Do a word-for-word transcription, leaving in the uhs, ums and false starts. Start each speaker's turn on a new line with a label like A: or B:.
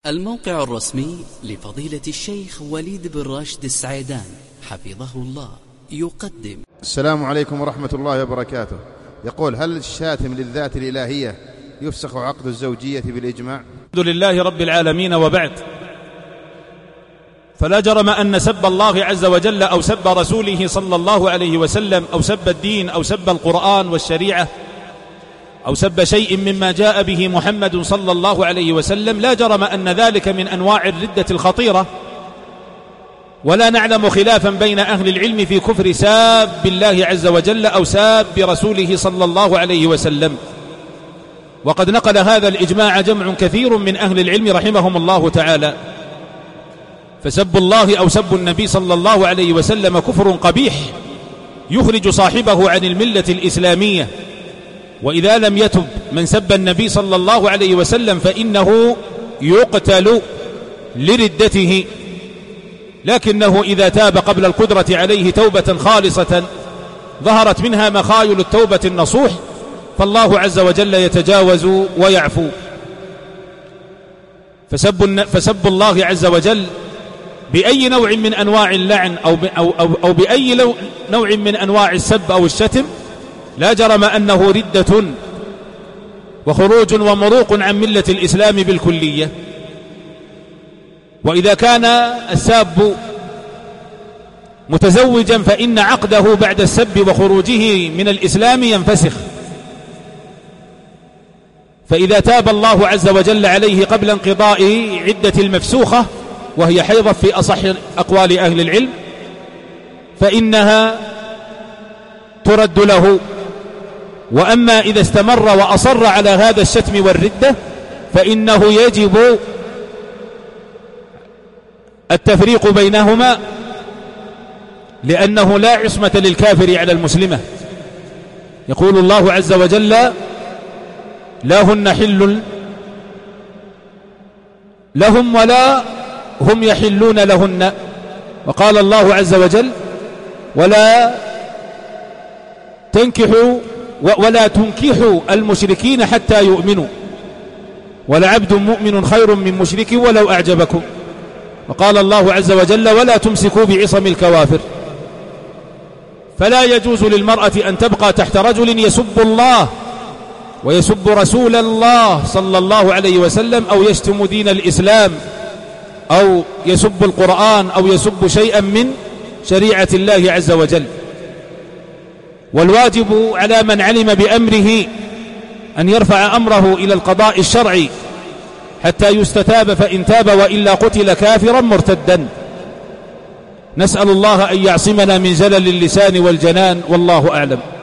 A: الموقع الرسمي لفضيلة الشيخ وليد بن راشد السعيدان حفظه الله يقدم.
B: السلام عليكم ورحمة الله وبركاته. يقول: هل الشاتم للذات الإلهية يفسخ عقد الزوجية بالإجماع؟
C: الحمد لله رب العالمين، وبعد، فلا جرم أن سب الله عز وجل أو سب رسوله صلى الله عليه وسلم أو سب الدين أو سب القرآن والشريعة أو سب شيء مما جاء به محمد صلى الله عليه وسلم، لا جرم أن ذلك من أنواع الردة الخطيرة، ولا نعلم خلافا بين أهل العلم في كفر ساب الله عز وجل أو ساب رسوله صلى الله عليه وسلم. وقد نقل هذا الإجماع جمع كثير من أهل العلم رحمهم الله تعالى. فسب الله أو سب النبي صلى الله عليه وسلم كفر قبيح يخرج صاحبه عن الملة الإسلامية، وإذا لم يتب من سب النبي صلى الله عليه وسلم فإنه يقتل لردته، لكنه إذا تاب قبل القدرة عليه توبة خالصة ظهرت منها مخايل التوبة النصوح فالله عز وجل يتجاوز ويعفو. فسب, فسب الله عز وجل بأي نوع من أنواع اللعن أو, أو, أو, أو بأي نوع من أنواع السب أو الشتم لا جرم أنه ردة وخروج ومروق عن ملة الإسلام بالكلية. وإذا كان الساب متزوجا فإن عقده بعد السب وخروجه من الإسلام ينفسخ، فإذا تاب الله عز وجل عليه قبل انقضاء عدة المفسوخة وهي حيضة في أصح أقوال أهل العلم فإنها ترد له. وأما إذا استمر وأصر على هذا الشتم والردة فإنه يجب التفريق بينهما، لأنه لا عصمة للكافر على المسلمة. يقول الله عز وجل: لا هن حل لهم ولا هم يحلون لهن. وقال الله عز وجل: ولا تنكحوا ولا تنكحوا المشركين حتى يؤمنوا ولعبد مؤمن خير من مشرك ولو أعجبكم. وقال الله عز وجل: ولا تمسكوا بعصم الكوافر. فلا يجوز للمرأة أن تبقى تحت رجل يسب الله ويسب رسول الله صلى الله عليه وسلم أو يشتم دين الإسلام أو يسب القرآن أو يسب شيئا من شريعة الله عز وجل. والواجب على من علم بأمره أن يرفع أمره إلى القضاء الشرعي حتى يستتاب، فإن تاب وإلا قتل كافرا مرتدا. نسأل الله أن يعصمنا من زلل اللسان والجنان، والله أعلم.